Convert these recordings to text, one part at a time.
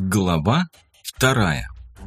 Глава 2.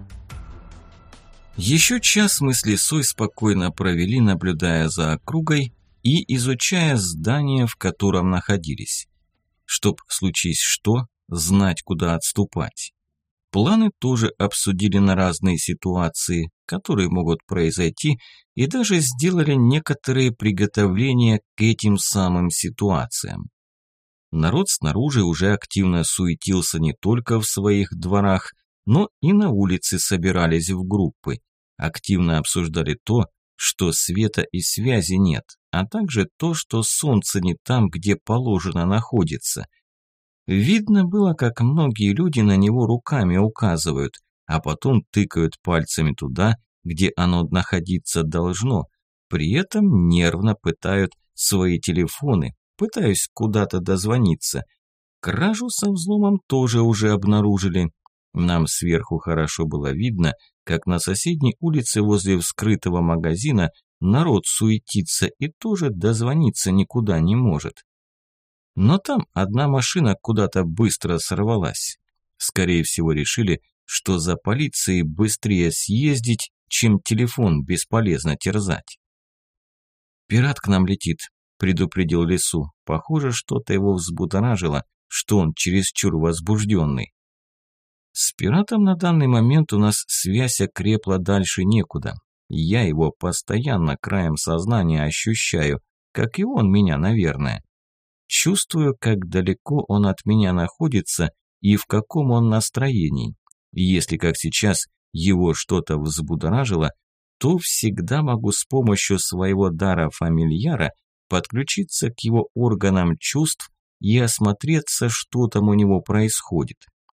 Еще час мы с Лисой спокойно провели, наблюдая за округой и изучая здание, в котором находились. Чтоб, случись что, знать, куда отступать. Планы тоже обсудили на разные ситуации, которые могут произойти, и даже сделали некоторые приготовления к этим самым ситуациям. Народ снаружи уже активно суетился не только в своих дворах, но и на улице собирались в группы. Активно обсуждали то, что света и связи нет, а также то, что солнце не там, где положено находится. Видно было, как многие люди на него руками указывают, а потом тыкают пальцами туда, где оно находиться должно, при этом нервно пытают свои телефоны, пытаюсь куда-то дозвониться. Кражу со взломом тоже уже обнаружили. Нам сверху хорошо было видно, как на соседней улице возле вскрытого магазина народ суетится и тоже дозвониться никуда не может. Но там одна машина куда-то быстро сорвалась. Скорее всего, решили, что за полицией быстрее съездить, чем телефон бесполезно терзать. «Пират к нам летит», – предупредил Лису. Похоже, что-то его взбудоражило, что он чересчур возбужденный. С пиратом на данный момент у нас связь окрепла дальше некуда. Я его постоянно краем сознания ощущаю, как и он меня, наверное. Чувствую, как далеко он от меня находится и в каком он настроении. Если, как сейчас, его что-то взбудоражило, то всегда могу с помощью своего дара фамильяра подключиться к его органам чувств и осмотреться, что там у него происходит.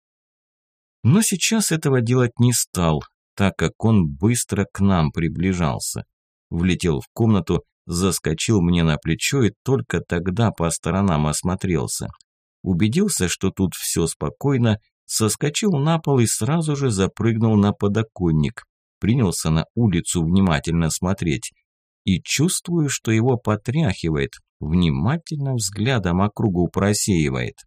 Но сейчас этого делать не стал, так как он быстро к нам приближался. Влетел в комнату, заскочил мне на плечо и только тогда по сторонам осмотрелся. Убедился, что тут все спокойно, соскочил на пол и сразу же запрыгнул на подоконник. Принялся на улицу внимательно смотреть. И чувствую, что его потряхивает, внимательно взглядом округу просеивает.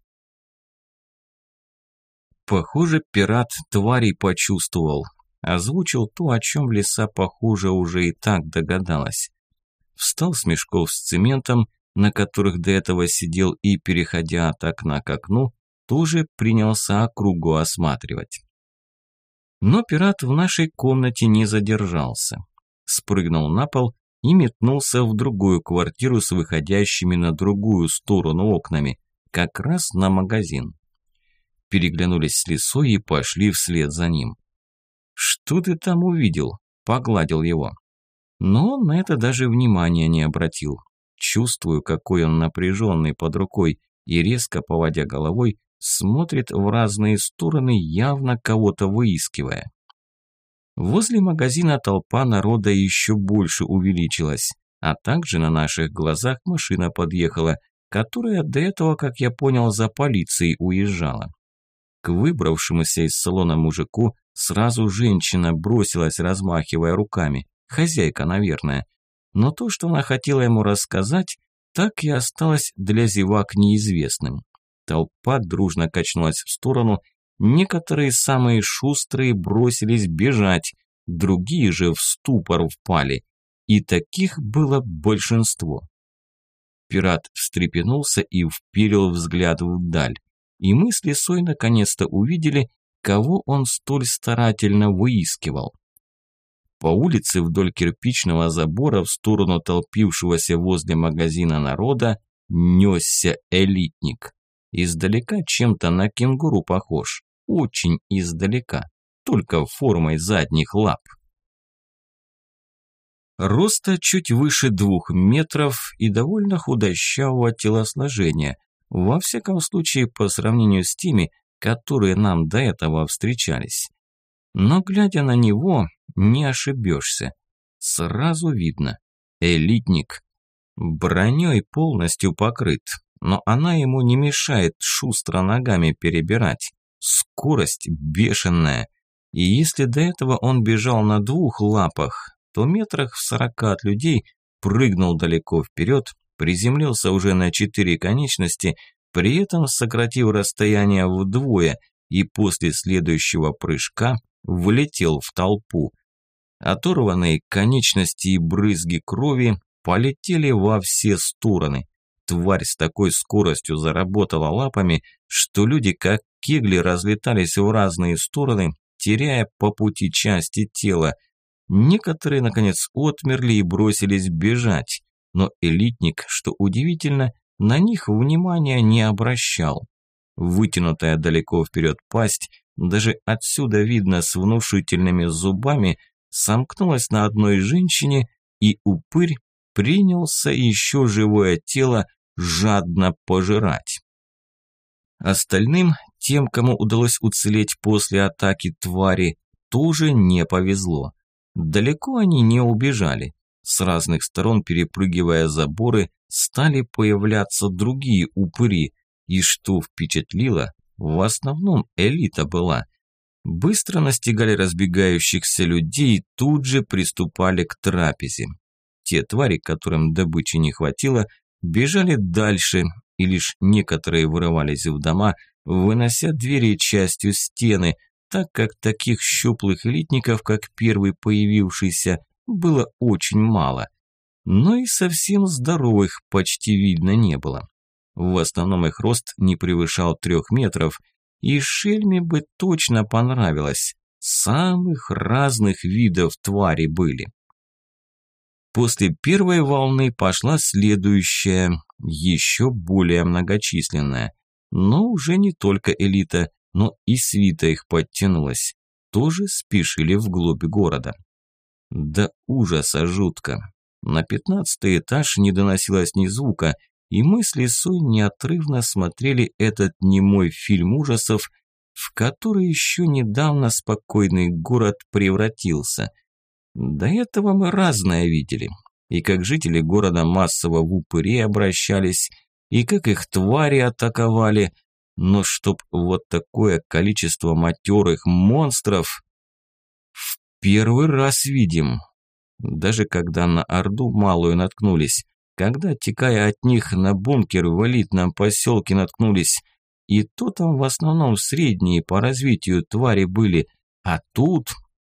Похоже, пират тварей почувствовал. Озвучил то, о чем Лиса, похоже, уже и так догадалась. Встал с мешков с цементом, на которых до этого сидел, и, переходя от окна к окну, тоже принялся округу осматривать. Но пират в нашей комнате не задержался. Спрыгнул на пол и метнулся в другую квартиру с выходящими на другую сторону окнами, как раз на магазин. Переглянулись с Лисой и пошли вслед за ним. «Что ты там увидел?» – погладил его. Но он на это даже внимания не обратил. Чувствую, какой он напряженный под рукой, и резко поводя головой, смотрит в разные стороны, явно кого-то выискивая. Возле магазина толпа народа еще больше увеличилась, а также на наших глазах машина подъехала, которая до этого, как я понял, за полицией уезжала. К выбравшемуся из салона мужику сразу женщина бросилась, размахивая руками. Хозяйка, наверное. Но то, что она хотела ему рассказать, так и осталось для зевак неизвестным. Толпа дружно качнулась в сторону, некоторые самые шустрые бросились бежать, другие же в ступор впали. И таких было большинство. Пират встрепенулся и вперил взгляд вдаль. И мы с Лисой наконец-то увидели, кого он столь старательно выискивал. По улице вдоль кирпичного забора в сторону толпившегося возле магазина народа несся элитник. Издалека чем-то на кенгуру похож, очень издалека, только формой задних лап. Роста чуть выше 2 метров и довольно худощавого телосложения, во всяком случае по сравнению с теми, которые нам до этого встречались. Но глядя на него, не ошибешься. Сразу видно. Элитник. Броней полностью покрыт, но она ему не мешает шустро ногами перебирать. Скорость бешеная. И если до этого он бежал на 2 лапах, то метрах в 40 от людей прыгнул далеко вперед, приземлился уже на 4 конечности, при этом сократив расстояние вдвое и после следующего прыжка влетел в толпу. Оторванные конечности и брызги крови полетели во все стороны. Тварь с такой скоростью заработала лапами, что люди как кегли разлетались в разные стороны, теряя по пути части тела. Некоторые, наконец, отмерли и бросились бежать, но элитник, что удивительно, на них внимания не обращал. Вытянутая далеко вперед пасть, даже отсюда видно с внушительными зубами, сомкнулась на одной женщине, и упырь принялся еще живое тело жадно пожирать. Остальным, тем, кому удалось уцелеть после атаки твари, тоже не повезло. Далеко они не убежали. С разных сторон, перепрыгивая заборы, стали появляться другие упыри, и что впечатлило, в основном элита была. Быстро настигали разбегающихся людей и тут же приступали к трапезе. Те твари, которым добычи не хватило, бежали дальше, и лишь некоторые вырывались в дома, вынося двери частью стены, так как таких щуплых элитников, как первый появившийся, было очень мало. Но и совсем здоровых почти видно не было. В основном их рост не превышал 3 метров, и шельме бы точно понравилось. Самых разных видов твари были. После первой волны пошла следующая, еще более многочисленная. Но уже не только элита, но и свита их подтянулась. Тоже спешили вглубь города. До ужаса жутко. На 15-й этаж не доносилось ни звука, и мы с Лисой неотрывно смотрели этот немой фильм ужасов, в который еще недавно спокойный город превратился. До этого мы разное видели. И как жители города массово в упырей обращались, и как их твари атаковали. Но чтоб вот такое количество матерых монстров... В первый раз видим. Даже когда на Орду малую наткнулись, когда, текая от них, на бункер в элитном поселке наткнулись, и то там в основном средние по развитию твари были, а тут...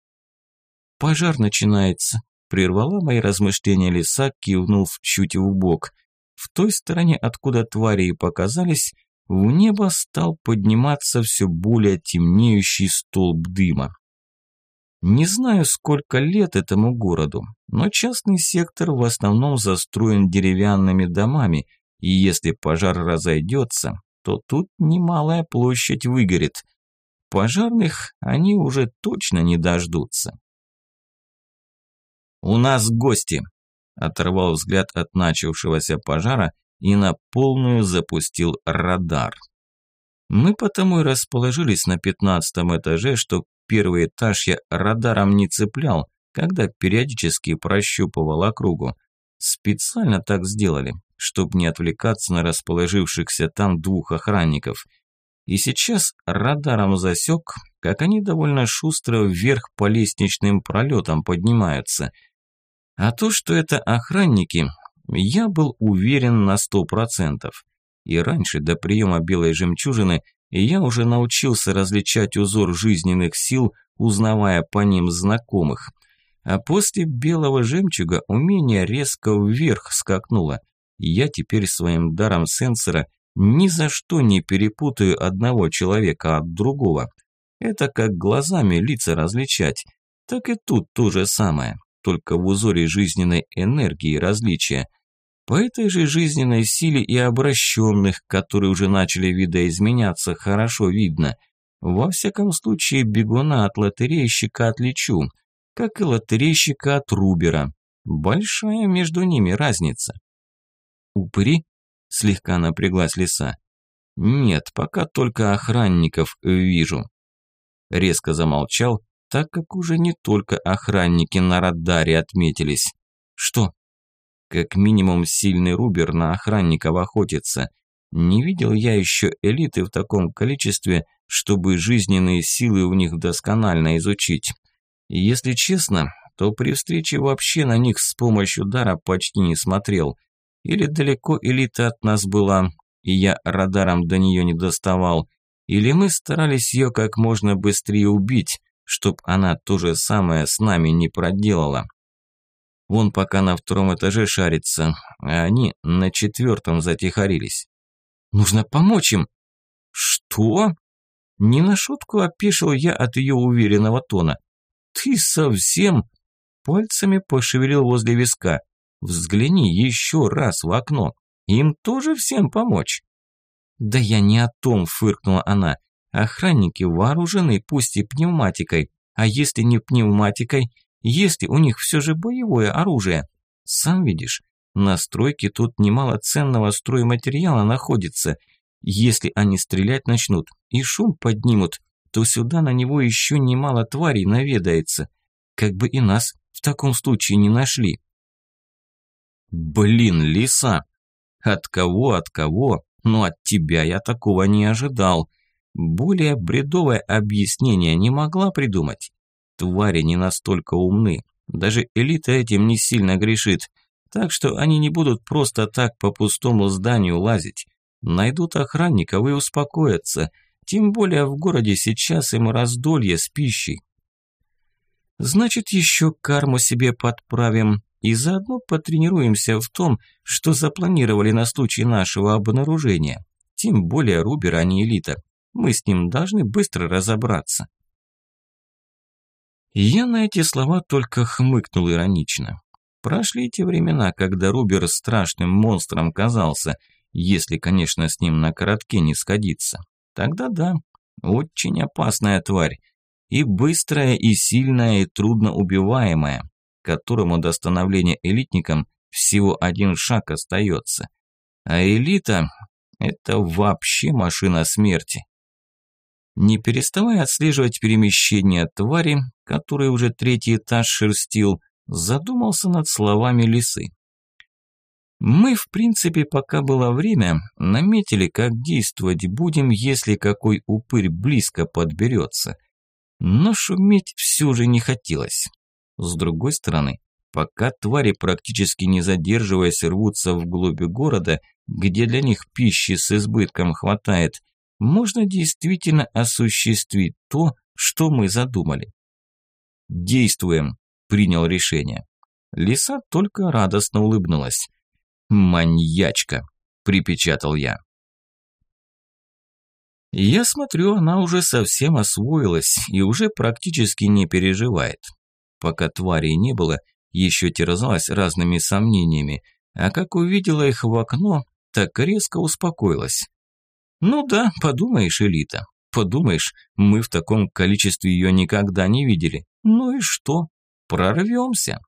Пожар начинается, прервала мои размышления лиса, кивнув чуть вбок. В той стороне, откуда твари и показались, в небо стал подниматься все более темнеющий столб дыма. Не знаю, сколько лет этому городу, но частный сектор в основном застроен деревянными домами, и если пожар разойдется, то тут немалая площадь выгорит. Пожарных они уже точно не дождутся. «У нас гости!» – оторвал взгляд от начавшегося пожара и на полную запустил радар. Мы потому и расположились на 15-м этаже, что первый этаж я радаром не цеплял, когда периодически прощупывал округу. Специально так сделали, чтобы не отвлекаться на расположившихся там 2 охранников. И сейчас радаром засек, как они довольно шустро вверх по лестничным пролетам поднимаются. А то, что это охранники, я был уверен на 100%. И раньше, до приема белой жемчужины, я уже научился различать узор жизненных сил, узнавая по ним знакомых. А после белого жемчуга умение резко вверх скакнуло. Я теперь своим даром сенсора ни за что не перепутаю одного человека от другого. Это как глазами лица различать. Так и тут то же самое, только в узоре жизненной энергии различия. По этой же жизненной силе и обращенных, которые уже начали видоизменяться, хорошо видно. Во всяком случае, бегуна от лотерейщика отличу, как и лотерейщика от рубера. Большая между ними разница. «Упыри?» – слегка напряглась лиса. «Нет, пока только охранников вижу». Резко замолчал, так как уже не только охранники на радаре отметились. «Что?» Как минимум сильный рубер на охранников охотится. Не видел я еще элиты в таком количестве, чтобы жизненные силы у них досконально изучить. И если честно, то при встрече вообще на них с помощью дара почти не смотрел. Или далеко элита от нас была, и я радаром до нее не доставал, Или мы старались ее как можно быстрее убить, чтоб она то же самое с нами не проделала. Он пока на 2-м этаже шарится, а они на 4-м затихарились. Нужно помочь им. Что? Не на шутку опешил я от ее уверенного тона. Ты совсем... Пальцами пошевелил возле виска. Взгляни еще раз в окно. Им тоже всем помочь? Да я не о том, фыркнула она. Охранники вооружены, пусть и пневматикой. А если не пневматикой, если у них все же боевое оружие? Сам видишь, на стройке тут немало ценного стройматериала находится. Если они стрелять начнут и шум поднимут, то сюда на него еще немало тварей наведается. Как бы и нас в таком случае не нашли. Блин, лиса! От кого, но от тебя я такого не ожидал. Более бредовое объяснение не могла придумать. Твари не настолько умны, даже элита этим не сильно грешит, так что они не будут просто так по пустому зданию лазить. Найдут охранников и успокоятся, тем более в городе сейчас им раздолье с пищей. Значит, еще карму себе подправим и заодно потренируемся в том, что запланировали на случай нашего обнаружения. Тем более Рубер, а не элита. Мы с ним должны быстро разобраться. Я на эти слова только хмыкнул иронично. Прошли те времена, когда Рубер страшным монстром казался, если, конечно, с ним на коротке не сходиться. Тогда да, очень опасная тварь. И быстрая, и сильная, и трудно убиваемая, которому до становления элитником всего один шаг остается. А элита – это вообще машина смерти. Не переставая отслеживать перемещение твари, который уже 3-й этаж шерстил, задумался над словами лисы. Мы, в принципе, пока было время, наметили, как действовать будем, если какой упырь близко подберется. Но шуметь все же не хотелось. С другой стороны, пока твари, практически не задерживаясь, рвутся вглубь города, где для них пищи с избытком хватает, можно действительно осуществить то, что мы задумали. «Действуем», – принял решение. Лиса только радостно улыбнулась. «Маньячка», – припечатал я. Я смотрю, она уже совсем освоилась и уже практически не переживает. Пока тварей не было, еще терзалась разными сомнениями, а как увидела их в окно, так резко успокоилась. Ну да, подумаешь, элита, подумаешь, мы в таком количестве ее никогда не видели. Ну и что? Прорвемся.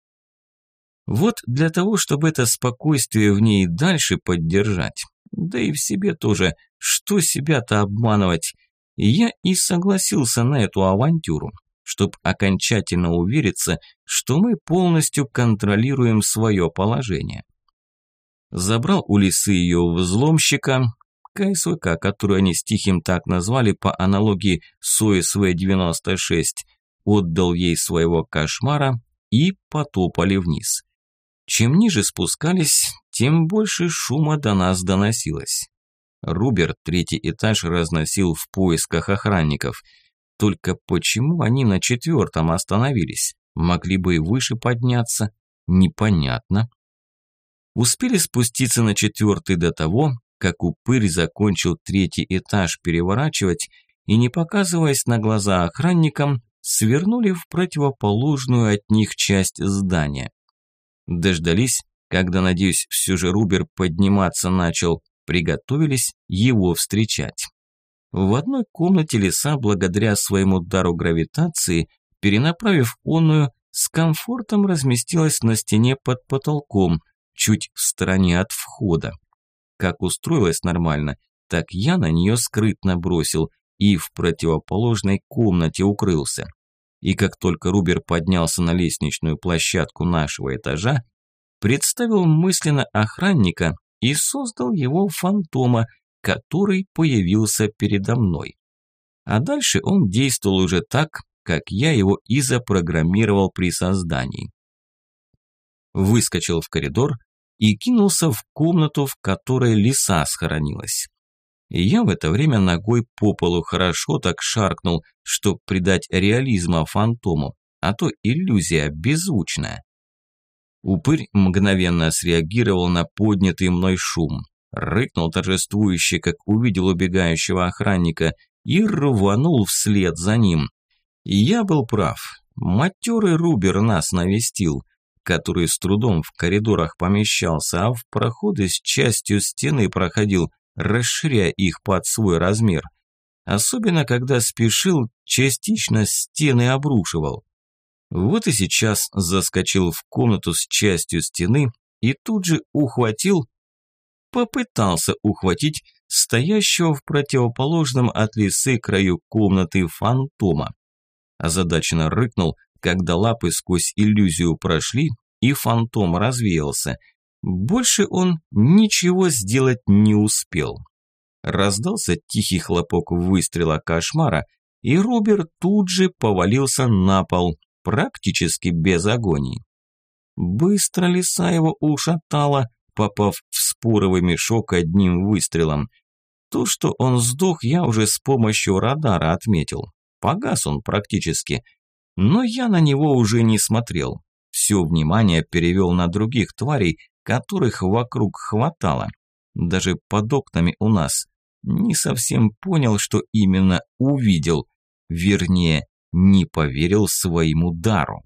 Вот для того, чтобы это спокойствие в ней дальше поддержать, да и в себе тоже, что себя-то обманывать, я и согласился на эту авантюру, чтобы окончательно увериться, что мы полностью контролируем свое положение. Забрал у лисы ее взломщика, КСВК, которую они с Тихим так назвали по аналогии с ОСВ-96, отдал ей своего кошмара и потопали вниз. Чем ниже спускались, тем больше шума до нас доносилось. Рубер 3-й этаж разносил в поисках охранников. Только почему они на 4-м остановились? Могли бы и выше подняться. Непонятно. Успели спуститься на 4-й до того, как упырь закончил 3-й этаж переворачивать и, не показываясь на глаза охранникам, свернули в противоположную от них часть здания. Дождались, когда, надеюсь, все же Рубер подниматься начал, приготовились его встречать. В одной комнате лиса, благодаря своему дару гравитации, перенаправив онную, с комфортом разместилась на стене под потолком, чуть в стороне от входа. Как устроилась нормально, так я на нее скрытно бросил и в противоположной комнате укрылся. И как только Рубер поднялся на лестничную площадку нашего этажа, представил мысленно охранника и создал его фантома, который появился передо мной. А дальше он действовал уже так, как я его и запрограммировал при создании. Выскочил в коридор и кинулся в комнату, в которой лиса схоронилась. И я в это время ногой по полу хорошо так шаркнул, чтоб придать реализма фантому, а то иллюзия беззвучная. Упырь мгновенно среагировал на поднятый мной шум, рыкнул торжествующе, как увидел убегающего охранника, и рванул вслед за ним. И я был прав. Матерый Рубер нас навестил, который с трудом в коридорах помещался, а в проходы с частью стены проходил, расширяя их под свой размер. Особенно, когда спешил, частично стены обрушивал. Вот и сейчас заскочил в комнату с частью стены и тут же попытался ухватить стоящего в противоположном от лисы краю комнаты фантома. Озадаченно рыкнул, когда лапы сквозь иллюзию прошли, и фантом развеялся. Больше он ничего сделать не успел. Раздался тихий хлопок выстрела кошмара, и Рубер тут же повалился на пол, практически без агонии. Быстро лиса его ушатала, попав в споровый мешок одним выстрелом. То, что он сдох, я уже с помощью радара отметил. Погас он практически, но я на него уже не смотрел. Все внимание перевел на других тварей, которых вокруг хватало. Даже под окнами у нас. Не совсем понял, что именно увидел. Вернее, не поверил своему дару.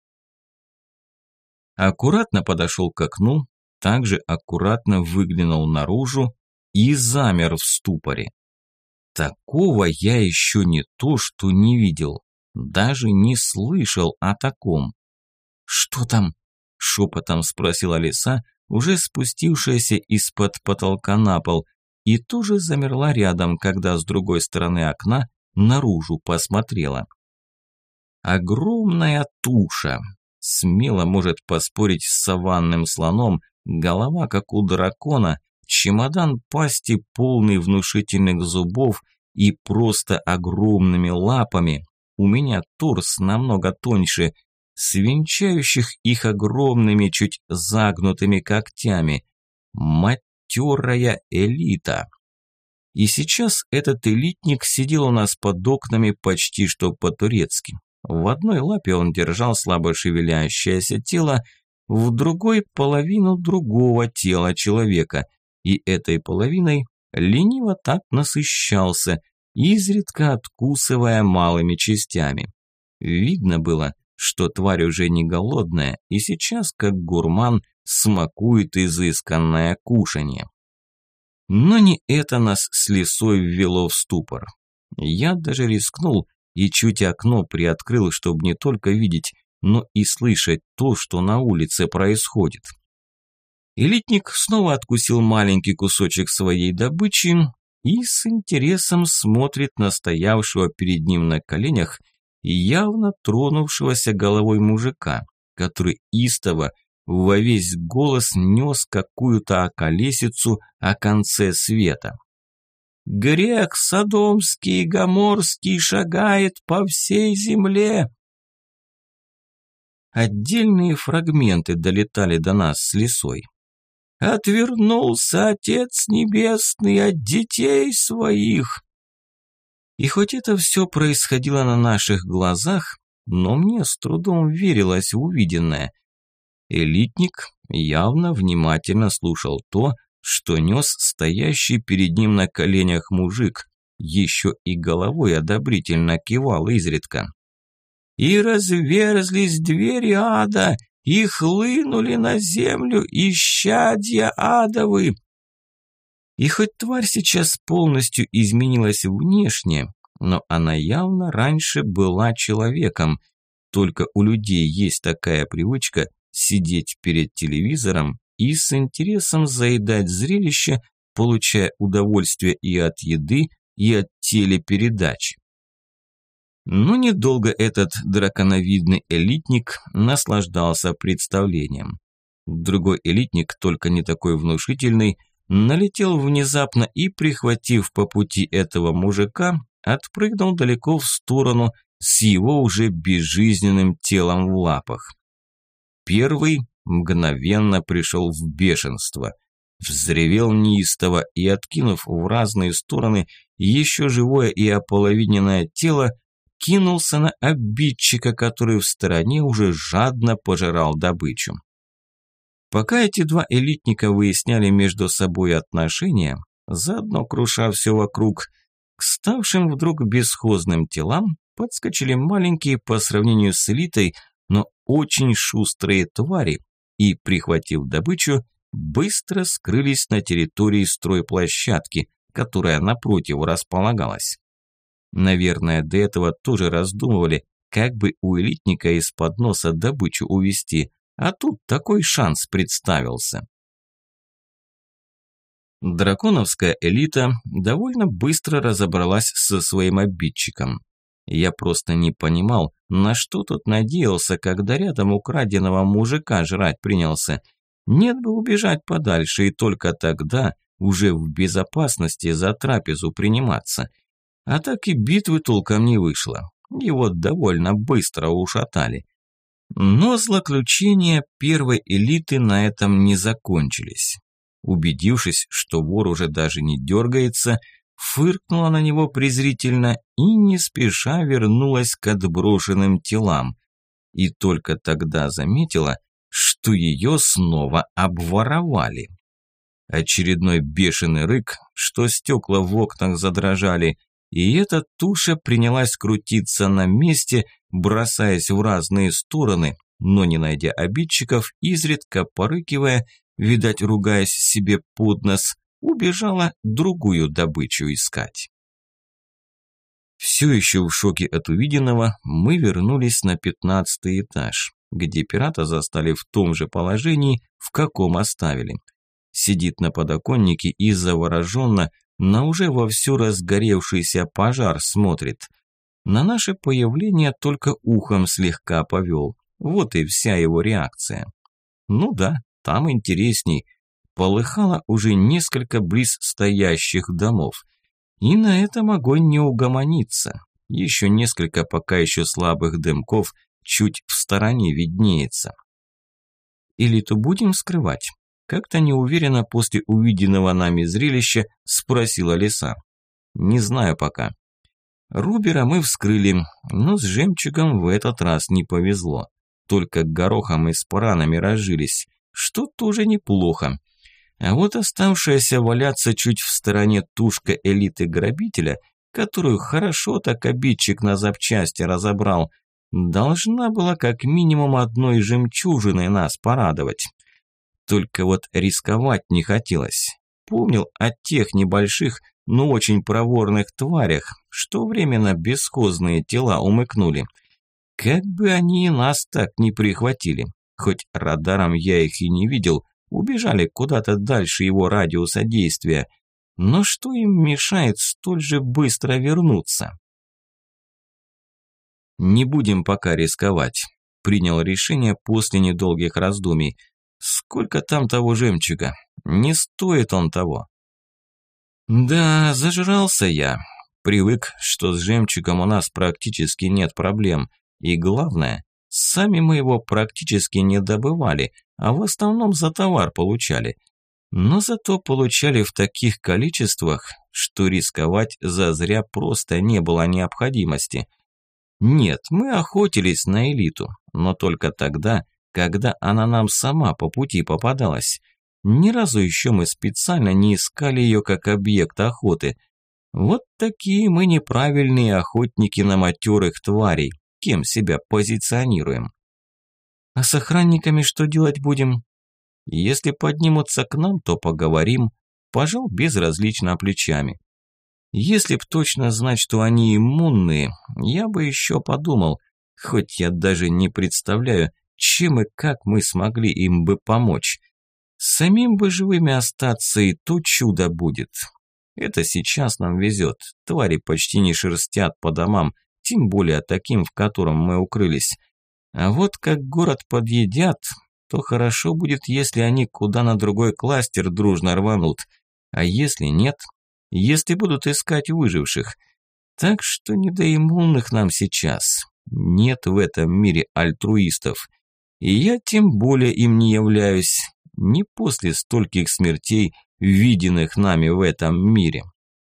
Аккуратно подошел к окну, также аккуратно выглянул наружу и замер в ступоре. Такого я еще не то что не видел, даже не слышал о таком. «Что там?» – шепотом спросила лиса, уже спустившаяся из-под потолка на пол, и тоже замерла рядом, когда с другой стороны окна наружу посмотрела. Огромная туша, смело может поспорить с саванным слоном, голова как у дракона, чемодан пасти полный внушительных зубов и просто огромными лапами. У меня торс намного тоньше, с венчающих их огромными, чуть загнутыми когтями. Матерая элита. И сейчас этот элитник сидел у нас под окнами почти что по-турецки. В одной лапе он держал слабо шевелящееся тело, в другой – половину другого тела человека, и этой половиной лениво так насыщался, изредка откусывая малыми частями. Видно было, что тварь уже не голодная и сейчас, как гурман, смакует изысканное кушанье. Но не это нас с лисой ввело в ступор. Я даже рискнул и чуть окно приоткрыл, чтобы не только видеть, но и слышать то, что на улице происходит. Элитник снова откусил маленький кусочек своей добычи и с интересом смотрит на стоявшего перед ним на коленях и явно тронувшегося головой мужика, который истово во весь голос нес какую-то околесицу о конце света. «Грех содомский и гоморский шагает по всей земле!» Отдельные фрагменты долетали до нас с лисой. «Отвернулся Отец Небесный от детей своих!» И хоть это все происходило на наших глазах, но мне с трудом верилось в увиденное. Элитник явно внимательно слушал то, что нес стоящий перед ним на коленях мужик, еще и головой одобрительно кивал изредка. «И разверзлись двери ада, и хлынули на землю исчадья адовы». И хоть тварь сейчас полностью изменилась внешне, но она явно раньше была человеком, только у людей есть такая привычка сидеть перед телевизором и с интересом заедать зрелище, получая удовольствие и от еды, и от телепередач. Но недолго этот драконовидный элитник наслаждался представлением. Другой элитник, только не такой внушительный, налетел внезапно и, прихватив по пути этого мужика, отпрыгнул далеко в сторону с его уже безжизненным телом в лапах. Первый мгновенно пришел в бешенство. взревел неистово и, откинув в разные стороны еще живое и ополовиненное тело, кинулся на обидчика, который в стороне уже жадно пожирал добычу. Пока эти два элитника выясняли между собой отношения, заодно круша все вокруг, к ставшим вдруг бесхозным телам подскочили маленькие по сравнению с элитой, но очень шустрые твари и, прихватив добычу, быстро скрылись на территории стройплощадки, которая напротив располагалась. Наверное, до этого тоже раздумывали, как бы у элитника из-под носа добычу увести, а тут такой шанс представился. Драконовская элита довольно быстро разобралась со своим обидчиком. Я просто не понимал, на что тот надеялся, когда рядом украденного мужика жрать принялся. Нет бы убежать подальше и только тогда уже в безопасности за трапезу приниматься. А так и битвы толком не вышло. Его довольно быстро ушатали. Но злоключения первой элиты на этом не закончились. Убедившись, что вор уже даже не дергается, фыркнула на него презрительно и не спеша вернулась к отброшенным телам. И только тогда заметила, что ее снова обворовали. Очередной бешеный рык, что стекла в окнах задрожали, и эта туша принялась крутиться на месте, бросаясь в разные стороны, но не найдя обидчиков, изредка порыкивая, видать, ругаясь себе под нос, убежала другую добычу искать. Все еще в шоке от увиденного, мы вернулись на 15-й этаж, где пирата застали в том же положении, в каком оставили. Сидит на подоконнике и завороженно на уже вовсю разгоревшийся пожар смотрит. На наше появление только ухом слегка повел. Вот и вся его реакция. Ну да, там интересней. Полыхало уже несколько близ стоящих домов. И на этом огонь не угомонится. Еще несколько пока еще слабых дымков чуть в стороне виднеется. Элиту будем скрывать? Как-то неуверенно после увиденного нами зрелища спросила лиса. Не знаю пока. Рубера мы вскрыли, но с жемчугом в этот раз не повезло. Только горохом и спаранами разжились, что тоже неплохо. А вот оставшаяся валяться чуть в стороне тушка элиты-грабителя, которую хорошо так обидчик на запчасти разобрал, должна была как минимум одной жемчужиной нас порадовать. Только вот рисковать не хотелось. Помнил о тех небольших, но очень проворных тварях, что временно бесхозные тела умыкнули. Как бы они и нас так не прихватили. Хоть радаром я их и не видел, убежали куда-то дальше его радиуса действия. Но что им мешает столь же быстро вернуться? Не будем пока рисковать. Принял решение после недолгих раздумий. Сколько там того жемчуга? Не стоит он того. Да, зажрался я. Привык, что с жемчугом у нас практически нет проблем. И главное, сами мы его практически не добывали, а в основном за товар получали. Но зато получали в таких количествах, что рисковать зазря просто не было необходимости. Нет, мы охотились на элиту, но только тогда, когда она нам сама по пути попадалась. Ни разу еще мы специально не искали ее как объект охоты. Вот такие мы неправильные охотники на матерых тварей, кем себя позиционируем. А с охранниками что делать будем? Если поднимутся к нам, то поговорим, пожал безразлично плечами. Если б точно знать, что они иммунные, я бы еще подумал, хоть я даже не представляю, чем и как мы смогли им бы помочь. Самим бы живыми остаться, и то чудо будет. Это сейчас нам везет, твари почти не шерстят по домам, тем более таким, в котором мы укрылись. А вот как город подъедят, то хорошо будет, если они куда на другой кластер дружно рванут. А если нет, если будут искать выживших. Так что не до иммунных нам сейчас. Нет в этом мире альтруистов. И я тем более им не являюсь. не после стольких смертей, виденных нами в этом мире.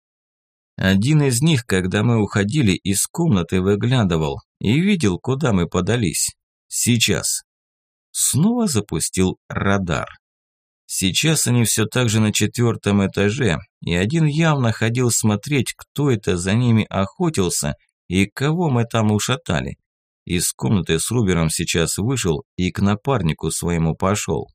Один из них, когда мы уходили из комнаты, выглядывал и видел, куда мы подались. Сейчас. Снова запустил радар. Сейчас они все так же на 4-м этаже, и один явно ходил смотреть, кто это за ними охотился и кого мы там ушатали. Из комнаты с Рубером сейчас вышел и к напарнику своему пошел.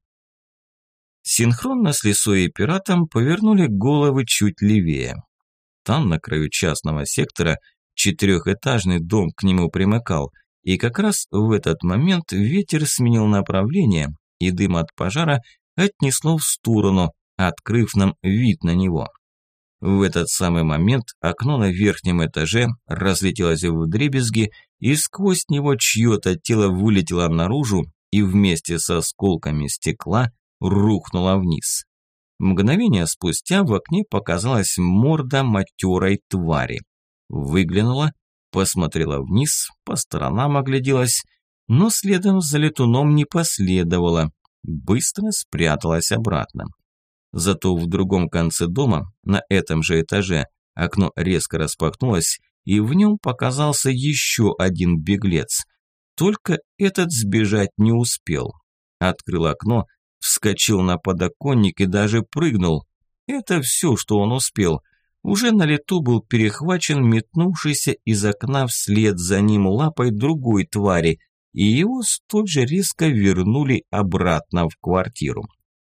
Синхронно с Лисой и пиратом повернули головы чуть левее. Там, на краю частного сектора, 4-этажный дом к нему примыкал, и как раз в этот момент ветер сменил направление, и дым от пожара отнесло в сторону, открыв нам вид на него. В этот самый момент окно на верхнем этаже разлетелось вдребезги, и сквозь него чье-то тело вылетело наружу и вместе с осколками стекла рухнуло вниз. Мгновение спустя в окне показалась морда матерой твари. Выглянула, посмотрела вниз, по сторонам огляделась, но следом за летуном не последовала, быстро спряталась обратно. Зато в другом конце дома, на этом же этаже, окно резко распахнулось, и в нем показался еще один беглец. Только этот сбежать не успел. Открыл окно, вскочил на подоконник и даже прыгнул. Это все, что он успел. Уже на лету был перехвачен метнувшийся из окна вслед за ним лапой другой твари, и его столь же резко вернули обратно в квартиру.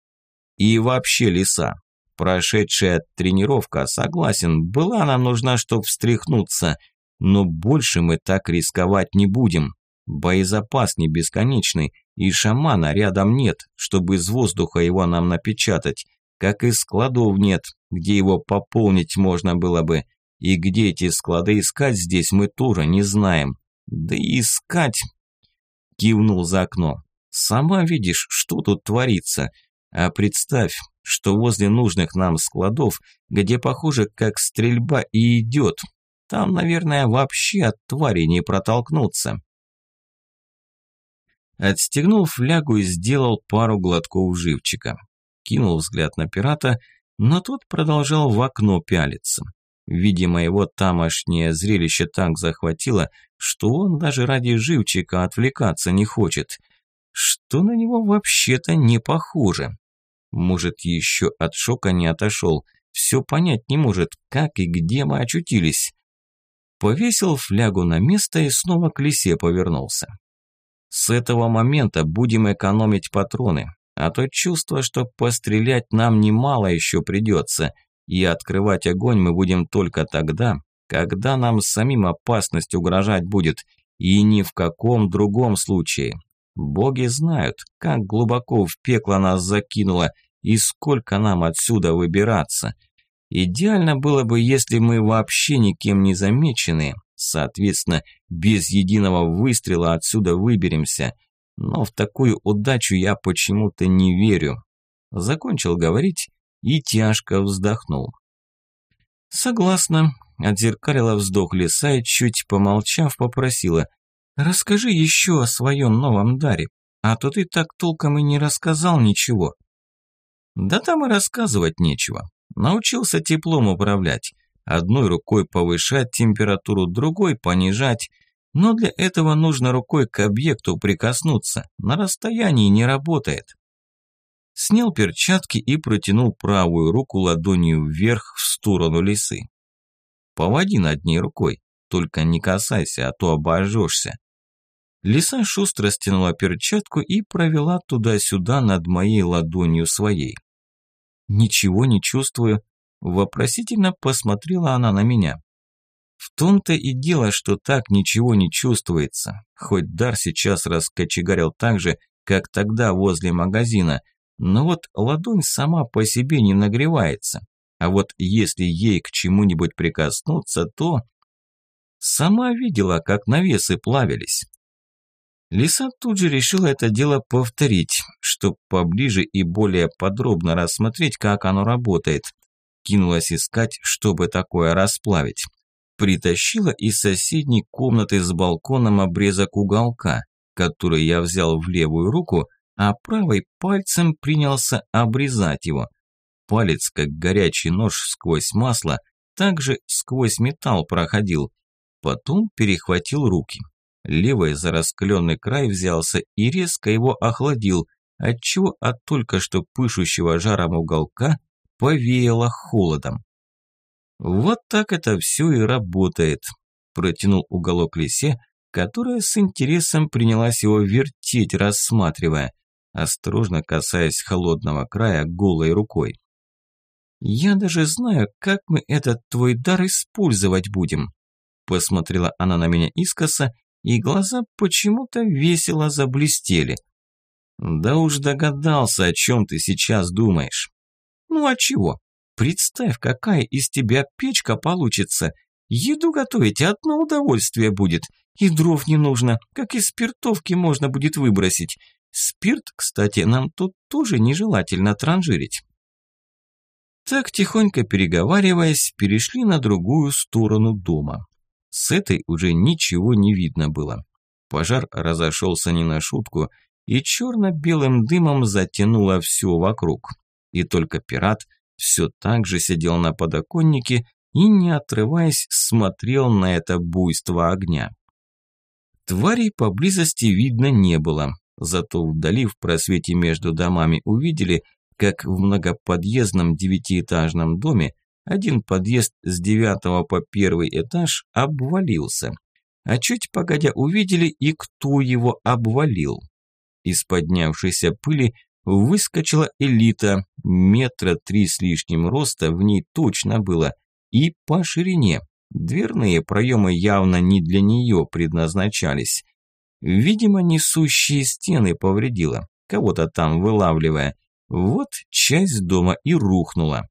И вообще, Лиса, прошедшая тренировка, согласен, была нам нужна, чтобы встряхнуться, но больше мы так рисковать не будем. Боезапас не бесконечный, и шамана рядом нет, чтобы из воздуха его нам напечатать, как и складов нет, где его пополнить можно было бы, и где эти склады искать здесь мы тоже не знаем. Да и искать... Кивнул за окно. Сама видишь, что тут творится. А представь, что возле нужных нам складов, где, похоже, как стрельба и идет, там, наверное, вообще от твари не протолкнуться. Отстегнул флягу и сделал пару глотков живчика. Кинул взгляд на пирата, но тот продолжал в окно пялиться. Видимо, его тамошнее зрелище так захватило, что он даже ради живчика отвлекаться не хочет. Что на него вообще-то не похоже. Может, еще от шока не отошел, все понять не может, как и где мы очутились. Повесил флягу на место и снова к Лисе повернулся. С этого момента будем экономить патроны, а то чувство, что пострелять нам немало еще придется, и открывать огонь мы будем только тогда, когда нам самим опасность угрожать будет, и ни в каком другом случае. Боги знают, как глубоко в пекло нас закинуло и сколько нам отсюда выбираться. Идеально было бы, если мы вообще никем не замечены, соответственно, без единого выстрела отсюда выберемся. Но в такую удачу я почему-то не верю. Закончил говорить и тяжко вздохнул. Согласна, отзеркалила вздох Лиса и, чуть помолчав, попросила: расскажи еще о своем новом даре, а то ты так толком и не рассказал ничего. Да там и рассказывать нечего. Научился теплом управлять. Одной рукой повышать температуру, другой понижать. Но для этого нужно рукой к объекту прикоснуться. На расстоянии не работает. Снял перчатки и протянул правую руку ладонью вверх в сторону Лисы. Поводи над ней рукой, только не касайся, а то обожжешься. Лиса шустро стянула перчатку и провела туда-сюда над моей ладонью своей. «Ничего не чувствую», – вопросительно посмотрела она на меня. В том-то и дело, что так ничего не чувствуется, хоть дар сейчас раскочегарил так же, как тогда возле магазина, но вот ладонь сама по себе не нагревается, а вот если ей к чему-нибудь прикоснуться, то... Сама видела, как навесы плавились. Лиса тут же решила это дело повторить, чтобы поближе и более подробно рассмотреть, как оно работает. Кинулась искать, чтобы такое расплавить. Притащила из соседней комнаты с балконом обрезок уголка, который я взял в левую руку, а правой пальцем принялся обрезать его. Палец, как горячий нож сквозь масло, также сквозь металл проходил. Потом перехватил руки. Левой за раскаленный край взялся и резко его охладил, отчего от только что пышущего жаром уголка повеяло холодом. «Вот так это все и работает», – протянул уголок лисе, которая с интересом принялась его вертеть, рассматривая, осторожно касаясь холодного края голой рукой. «Я даже знаю, как мы этот твой дар использовать будем», – посмотрела она на меня искоса, и глаза почему-то весело заблестели. «Да уж догадался, о чем ты сейчас думаешь». «Ну а чего? Представь, какая из тебя печка получится. Еду готовить одно удовольствие будет. И дров не нужно, как из спиртовки можно будет выбросить. Спирт, кстати, нам тут тоже нежелательно транжирить». Так, тихонько переговариваясь, перешли на другую сторону дома. С этой уже ничего не видно было. Пожар разошелся не на шутку, и черно-белым дымом затянуло все вокруг. И только пират все так же сидел на подоконнике и, не отрываясь, смотрел на это буйство огня. Тварей поблизости видно не было, зато вдали в просвете между домами увидели, как в многоподъездном 9-этажном доме один подъезд с 9 по 1 этаж обвалился. А чуть погодя увидели и кто его обвалил. Из поднявшейся пыли выскочила элита, 3 метра с лишним роста в ней точно было, и по ширине. Дверные проемы явно не для нее предназначались. Видимо, несущие стены повредила, кого-то там вылавливая. Вот часть дома и рухнула.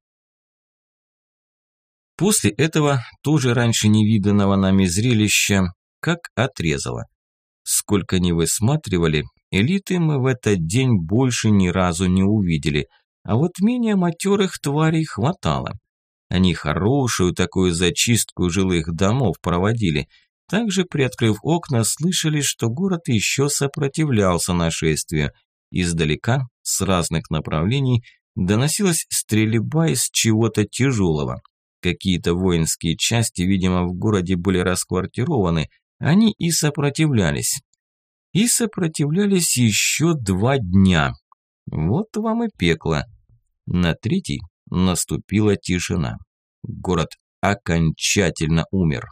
После этого, тоже раньше невиданного нами зрелища, как отрезало. Сколько ни высматривали, элиты мы в этот день больше ни разу не увидели, а вот менее матерых тварей хватало. Они хорошую такую зачистку жилых домов проводили. Также, приоткрыв окна, слышали, что город еще сопротивлялся нашествию. Издалека, с разных направлений, доносилась стрельба из чего-то тяжелого. Какие-то воинские части, видимо, в городе были расквартированы, они и сопротивлялись. И сопротивлялись еще 2 дня. Вот вам и пекло. На 3-й наступила тишина. Город окончательно умер.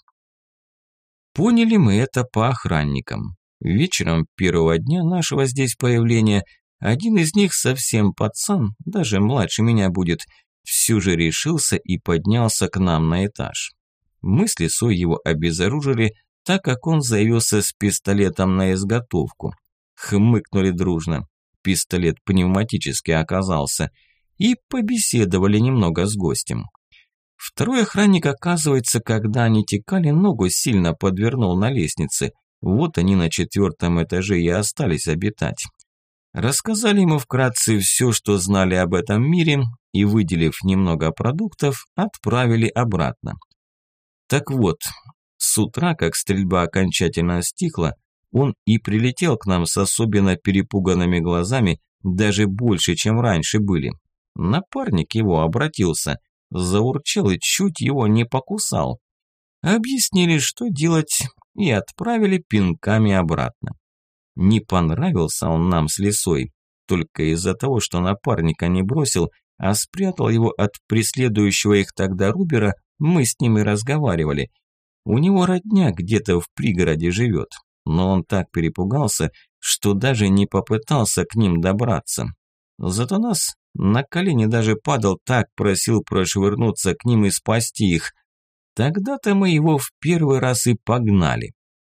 Поняли мы это по охранникам. Вечером первого дня нашего здесь появления один из них, совсем пацан, даже младше меня будет, все же решился и поднялся к нам на этаж. Мы с лисой его обезоружили, так как он заявился с пистолетом на изготовку. Хмыкнули дружно. Пистолет пневматический оказался. И побеседовали немного с гостем. Второй охранник, оказывается, когда они текали, ногу сильно подвернул на лестнице. Вот они на 4-м этаже и остались обитать. Рассказали ему вкратце все, что знали об этом мире, и, выделив немного продуктов, отправили обратно. Так вот, с утра, как стрельба окончательно стихла, он и прилетел к нам с особенно перепуганными глазами, даже больше, чем раньше были. Напарник его обратился, заурчал и чуть его не покусал. Объяснили, что делать, и отправили пинками обратно. Не понравился он нам с лисой, только из-за того, что напарника не бросил, а спрятал его от преследующего их тогда Рубера, мы с ним и разговаривали. У него родня где-то в пригороде живет, но он так перепугался, что даже не попытался к ним добраться. Зато нас на колени даже падал, так просил прошвырнуться к ним и спасти их. Тогда-то мы его в первый раз и погнали.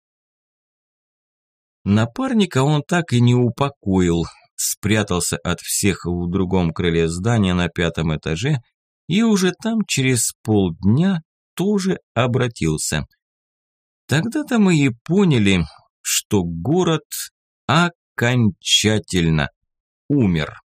Напарника он так и не упокоил, спрятался от всех в другом крыле здания на 5-м этаже и уже там через полдня тоже обратился. Тогда-то мы и поняли, что город окончательно умер.